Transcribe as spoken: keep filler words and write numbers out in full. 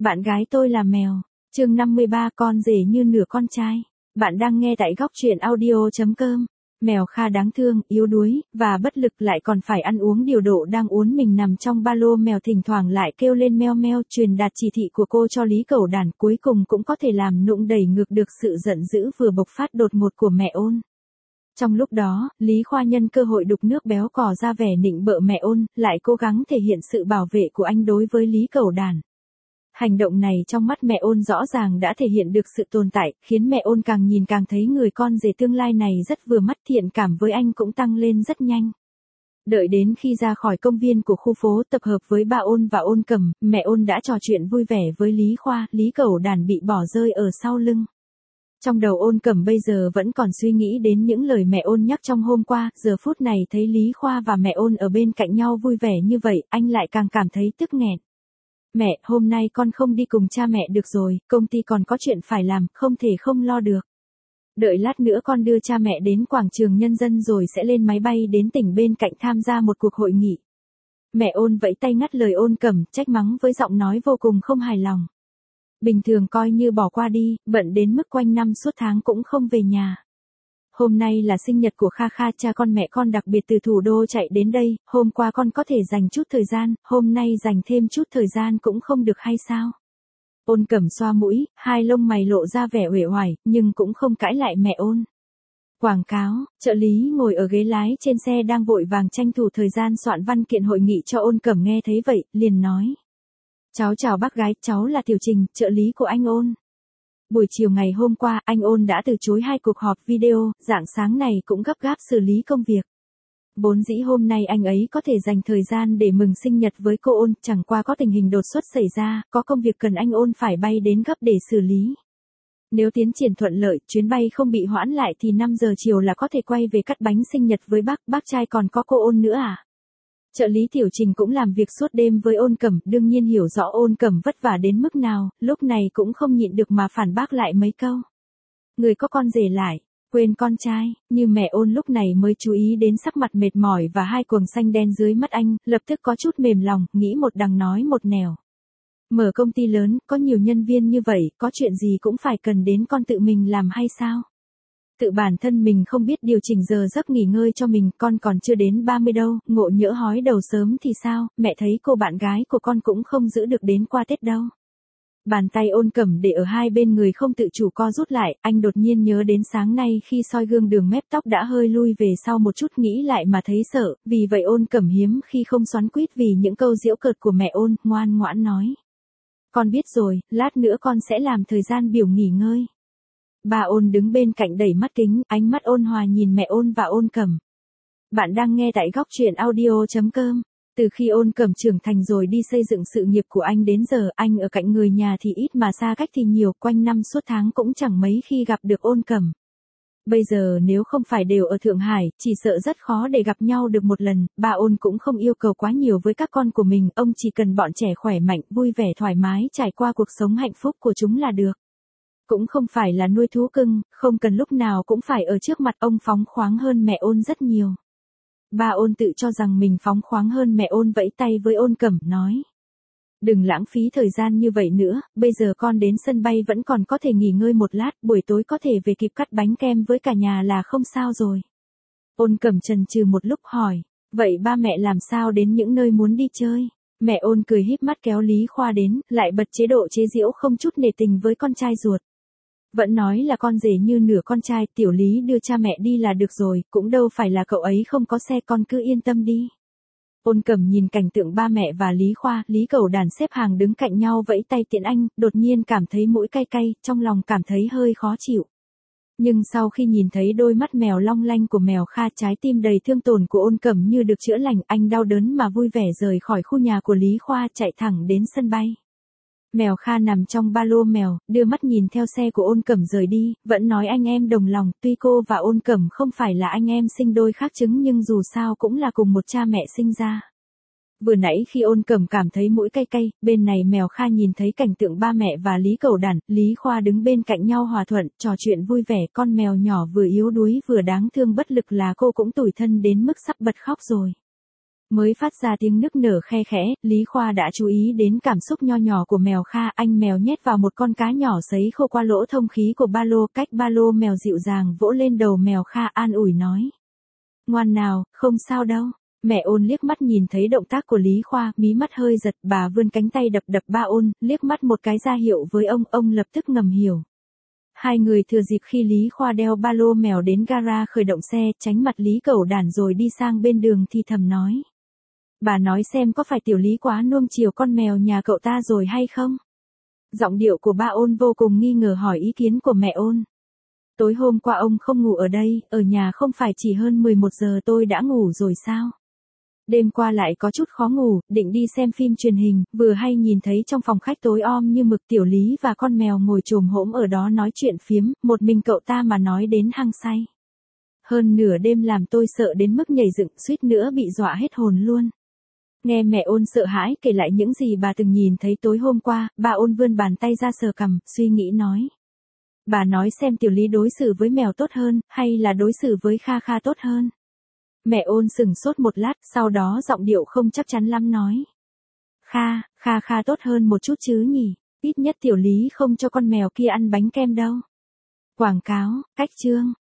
Bạn gái tôi là mèo. Chương năm mươi ba, con rể như nửa con trai. Bạn đang nghe tại góc truyện audio chấm com. Mèo Kha đáng thương, yếu đuối, và bất lực lại còn phải ăn uống điều độ đang uốn mình nằm trong ba lô. Mèo thỉnh thoảng lại kêu lên meo meo, truyền đạt chỉ thị của cô cho Lý Cẩu Đản, cuối cùng cũng có thể làm nụng đẩy ngược được sự giận dữ vừa bộc phát đột ngột của mẹ Ôn. Trong lúc đó, Lý Khoa nhân cơ hội đục nước béo cò ra vẻ nịnh bợ mẹ Ôn, lại cố gắng thể hiện sự bảo vệ của anh đối với Lý Cẩu Đản. Hành động này trong mắt mẹ Ôn rõ ràng đã thể hiện được sự tồn tại, khiến mẹ Ôn càng nhìn càng thấy người con rể tương lai này rất vừa mắt, thiện cảm với anh cũng tăng lên rất nhanh. Đợi đến khi ra khỏi công viên của khu phố tập hợp với ba Ôn và Ôn Cẩm, mẹ Ôn đã trò chuyện vui vẻ với Lý Khoa, Lý Cẩu Đản bị bỏ rơi ở sau lưng. Trong đầu Ôn Cẩm bây giờ vẫn còn suy nghĩ đến những lời mẹ Ôn nhắc trong hôm qua, giờ phút này thấy Lý Khoa và mẹ Ôn ở bên cạnh nhau vui vẻ như vậy, anh lại càng cảm thấy tức nghẹn. Mẹ, hôm nay con không đi cùng cha mẹ được rồi, công ty còn có chuyện phải làm, không thể không lo được. Đợi lát nữa con đưa cha mẹ đến quảng trường nhân dân rồi sẽ lên máy bay đến tỉnh bên cạnh tham gia một cuộc hội nghị. Mẹ Ôn vẫy tay ngắt lời Ôn Cẩm, trách mắng với giọng nói vô cùng không hài lòng. Bình thường coi như bỏ qua đi, bận đến mức quanh năm suốt tháng cũng không về nhà. Hôm nay là sinh nhật của Kha Kha, cha con mẹ con đặc biệt từ thủ đô chạy đến đây, hôm qua con có thể dành chút thời gian, hôm nay dành thêm chút thời gian cũng không được hay sao? Ôn Cẩm xoa mũi, hai lông mày lộ ra vẻ uể oải, nhưng cũng không cãi lại mẹ Ôn. Quảng cáo, trợ lý ngồi ở ghế lái trên xe đang vội vàng tranh thủ thời gian soạn văn kiện hội nghị cho Ôn Cẩm nghe thấy vậy, liền nói. Cháu chào bác gái, cháu là Tiểu Trình, trợ lý của anh Ôn. Buổi chiều ngày hôm qua, anh Ôn đã từ chối hai cuộc họp video, rạng sáng này cũng gấp gáp xử lý công việc. Vốn dĩ hôm nay anh ấy có thể dành thời gian để mừng sinh nhật với cô Ôn, chẳng qua có tình hình đột xuất xảy ra, có công việc cần anh Ôn phải bay đến gấp để xử lý. Nếu tiến triển thuận lợi, chuyến bay không bị hoãn lại thì năm giờ chiều là có thể quay về cắt bánh sinh nhật với bác, bác trai còn có cô Ôn nữa à? Trợ lý Tiểu Trình cũng làm việc suốt đêm với Ôn Cẩm, đương nhiên hiểu rõ Ôn Cẩm vất vả đến mức nào, lúc này cũng không nhịn được mà phản bác lại mấy câu. Người có con rể lại, quên con trai, như mẹ Ôn lúc này mới chú ý đến sắc mặt mệt mỏi và hai quầng xanh đen dưới mắt anh, lập tức có chút mềm lòng, nghĩ một đằng nói một nẻo. Mở công ty lớn, có nhiều nhân viên như vậy, có chuyện gì cũng phải cần đến con tự mình làm hay sao? Tự bản thân mình không biết điều chỉnh giờ giấc nghỉ ngơi cho mình, con còn chưa đến ba mươi đâu, ngộ nhỡ hói đầu sớm thì sao, mẹ thấy cô bạn gái của con cũng không giữ được đến qua Tết đâu. Bàn tay Ôn Cẩm để ở hai bên người không tự chủ co rút lại, anh đột nhiên nhớ đến sáng nay khi soi gương đường mép tóc đã hơi lui về sau một chút, nghĩ lại mà thấy sợ, vì vậy Ôn Cẩm hiếm khi không xoắn quýt vì những câu giễu cợt của mẹ Ôn, ngoan ngoãn nói. Con biết rồi, lát nữa con sẽ làm thời gian biểu nghỉ ngơi. Bà Ôn đứng bên cạnh đẩy mắt kính, ánh mắt ôn hòa nhìn mẹ Ôn và Ôn Cẩm. Bạn đang nghe tại góc truyện audio chấm com. Từ khi Ôn Cẩm trưởng thành rồi đi xây dựng sự nghiệp của anh đến giờ, anh ở cạnh người nhà thì ít mà xa cách thì nhiều, quanh năm suốt tháng cũng chẳng mấy khi gặp được Ôn Cẩm. Bây giờ nếu không phải đều ở Thượng Hải, chỉ sợ rất khó để gặp nhau được một lần. Bà Ôn cũng không yêu cầu quá nhiều với các con của mình, ông chỉ cần bọn trẻ khỏe mạnh, vui vẻ thoải mái trải qua cuộc sống hạnh phúc của chúng là được. Cũng không phải là nuôi thú cưng, không cần lúc nào cũng phải ở trước mặt ông, phóng khoáng hơn mẹ Ôn rất nhiều. Bà Ôn tự cho rằng mình phóng khoáng hơn mẹ Ôn, vẫy tay với Ôn Cẩm nói. Đừng lãng phí thời gian như vậy nữa, bây giờ con đến sân bay vẫn còn có thể nghỉ ngơi một lát, buổi tối có thể về kịp cắt bánh kem với cả nhà là không sao rồi. Ôn Cẩm chần chừ một lúc hỏi, vậy ba mẹ làm sao đến những nơi muốn đi chơi? Mẹ Ôn cười híp mắt kéo Lý Khoa đến, lại bật chế độ chế giễu không chút nể tình với con trai ruột. Vẫn nói là con rể như nửa con trai, Tiểu Lý đưa cha mẹ đi là được rồi, cũng đâu phải là cậu ấy không có xe, con cứ yên tâm đi. Ôn Cẩm nhìn cảnh tượng ba mẹ và Lý Khoa, Lý Cẩu Đản xếp hàng đứng cạnh nhau vẫy tay tiễn anh, đột nhiên cảm thấy mũi cay cay, trong lòng cảm thấy hơi khó chịu. Nhưng sau khi nhìn thấy đôi mắt mèo long lanh của mèo Kha, trái tim đầy thương tổn của Ôn Cẩm như được chữa lành, anh đau đớn mà vui vẻ rời khỏi khu nhà của Lý Khoa, chạy thẳng đến sân bay. Mèo Kha nằm trong ba lô mèo, đưa mắt nhìn theo xe của Ôn Cẩm rời đi, vẫn nói anh em đồng lòng, tuy cô và Ôn Cẩm không phải là anh em sinh đôi khác trứng nhưng dù sao cũng là cùng một cha mẹ sinh ra. Vừa nãy khi Ôn Cẩm cảm thấy mũi cay cay, bên này mèo Kha nhìn thấy cảnh tượng ba mẹ và Lý Cẩu Đản, Lý Khoa đứng bên cạnh nhau hòa thuận, trò chuyện vui vẻ, con mèo nhỏ vừa yếu đuối vừa đáng thương bất lực là cô cũng tủi thân đến mức sắp bật khóc rồi. Mới phát ra tiếng nức nở khe khẽ, Lý Khoa đã chú ý đến cảm xúc nho nhỏ của mèo Kha. Anh mèo nhét vào một con cá nhỏ sấy khô qua lỗ thông khí của ba lô, cách ba lô mèo dịu dàng vỗ lên đầu mèo Kha an ủi nói. Ngoan nào, không sao đâu. Mẹ Ôn liếc mắt nhìn thấy động tác của Lý Khoa, mí mắt hơi giật, bà vươn cánh tay đập đập ba Ôn, liếc mắt một cái ra hiệu với ông, ông lập tức ngầm hiểu. Hai người thừa dịp khi Lý Khoa đeo ba lô mèo đến gara khởi động xe, tránh mặt Lý Cẩu Đản rồi đi sang bên đường thì thầm nói. Bà nói xem có phải tiểu Lý quá nuông chiều con mèo nhà cậu ta rồi hay không? Giọng điệu của ba Ôn vô cùng nghi ngờ hỏi ý kiến của mẹ Ôn. Tối hôm qua ông không ngủ ở đây, ở nhà không phải chỉ hơn mười một giờ tôi đã ngủ rồi sao? Đêm qua lại có chút khó ngủ, định đi xem phim truyền hình, vừa hay nhìn thấy trong phòng khách tối om như mực tiểu Lý và con mèo ngồi chồm hổm ở đó nói chuyện phiếm, một mình cậu ta mà nói đến hăng say. Hơn nửa đêm làm tôi sợ đến mức nhảy dựng, suýt nữa bị dọa hết hồn luôn. Nghe mẹ Ôn sợ hãi kể lại những gì bà từng nhìn thấy tối hôm qua, bà Ôn vươn bàn tay ra sờ cằm, suy nghĩ nói. Bà nói xem tiểu Lý đối xử với mèo tốt hơn, hay là đối xử với Kha Kha tốt hơn? Mẹ Ôn sừng sốt một lát, sau đó giọng điệu không chắc chắn lắm nói. Kha, Kha Kha tốt hơn một chút chứ nhỉ, ít nhất tiểu Lý không cho con mèo kia ăn bánh kem đâu. Quảng cáo, cách chương.